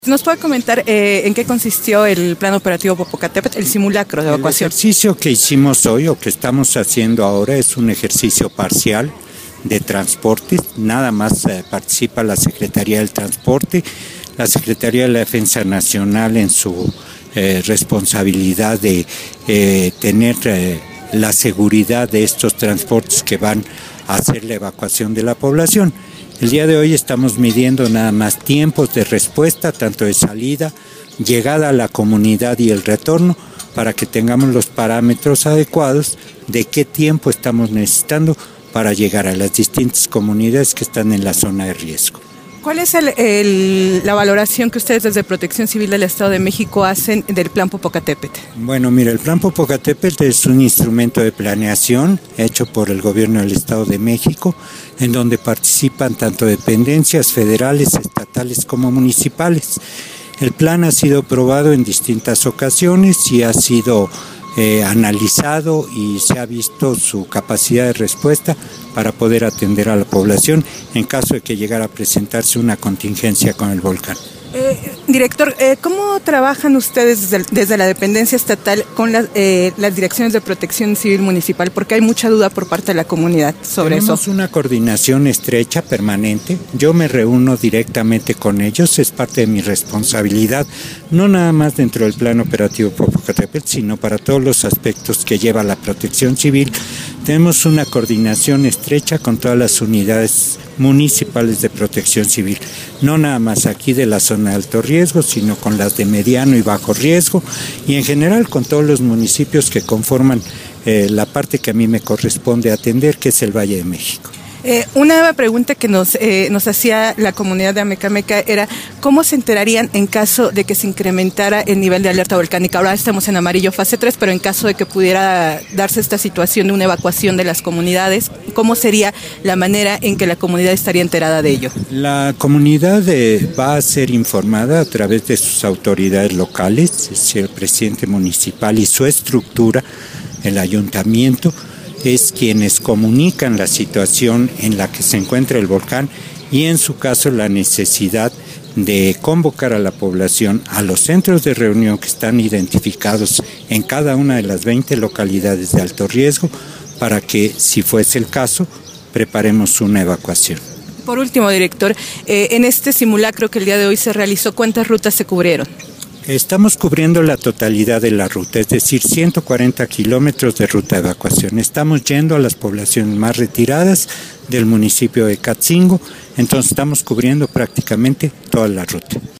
¿Nos puede comentar en qué consistió el plan operativo Popocatépetl, el simulacro de evacuación? El ejercicio que hicimos hoy o que estamos haciendo ahora es un ejercicio parcial de transporte. Nada más participa la Secretaría del Transporte, la Secretaría de la Defensa Nacional en su responsabilidad de tener la seguridad de estos transportes que van a hacer la evacuación de la población. El día de hoy estamos midiendo nada más tiempos de respuesta, tanto de salida, llegada a la comunidad y el retorno, para que tengamos los parámetros adecuados de qué tiempo estamos necesitando para llegar a las distintas comunidades que están en la zona de riesgo. ¿Cuál es la valoración que ustedes desde Protección Civil del Estado de México hacen del Plan Popocatépetl? Bueno, mira, el Plan Popocatépetl es un instrumento de planeación hecho por el Gobierno del Estado de México, en donde participan tanto dependencias federales, estatales como municipales. El plan ha sido aprobado en distintas ocasiones y ha sido analizado y se ha visto su capacidad de respuesta para poder atender a la población en caso de que llegara a presentarse una contingencia con el volcán. Director, ¿cómo trabajan ustedes desde la dependencia estatal con las direcciones de protección civil municipal? Porque hay mucha duda por parte de la comunidad sobre eso. Tenemos una coordinación estrecha, permanente. Yo me reúno directamente con ellos, es parte de mi responsabilidad, no nada más dentro del plan operativo Popocatépetl, sino para todos los aspectos que lleva la protección civil. Tenemos una coordinación estrecha con todas las unidades municipales de protección civil, no nada más aquí de la zona de alto riesgo, sino con las de mediano y bajo riesgo y en general con todos los municipios que conforman la parte que a mí me corresponde atender, que es el Valle de México. Una pregunta que nos hacía la comunidad de Amecameca era ¿cómo se enterarían en caso de que se incrementara el nivel de alerta volcánica? Ahora estamos en amarillo fase 3, pero en caso de que pudiera darse esta situación de una evacuación de las comunidades, ¿cómo sería la manera en que la comunidad estaría enterada de ello? La comunidad va a ser informada a través de sus autoridades locales, es decir, el presidente municipal y su estructura, el ayuntamiento, es quienes comunican la situación en la que se encuentra el volcán y en su caso la necesidad de convocar a la población a los centros de reunión que están identificados en cada una de las 20 localidades de alto riesgo para que, si fuese el caso, preparemos una evacuación. Por último, director, en este simulacro que el día de hoy se realizó, ¿cuántas rutas se cubrieron? Estamos cubriendo la totalidad de la ruta, es decir, 140 kilómetros de ruta de evacuación. Estamos yendo a las poblaciones más retiradas del municipio de Catzingo, entonces estamos cubriendo prácticamente toda la ruta.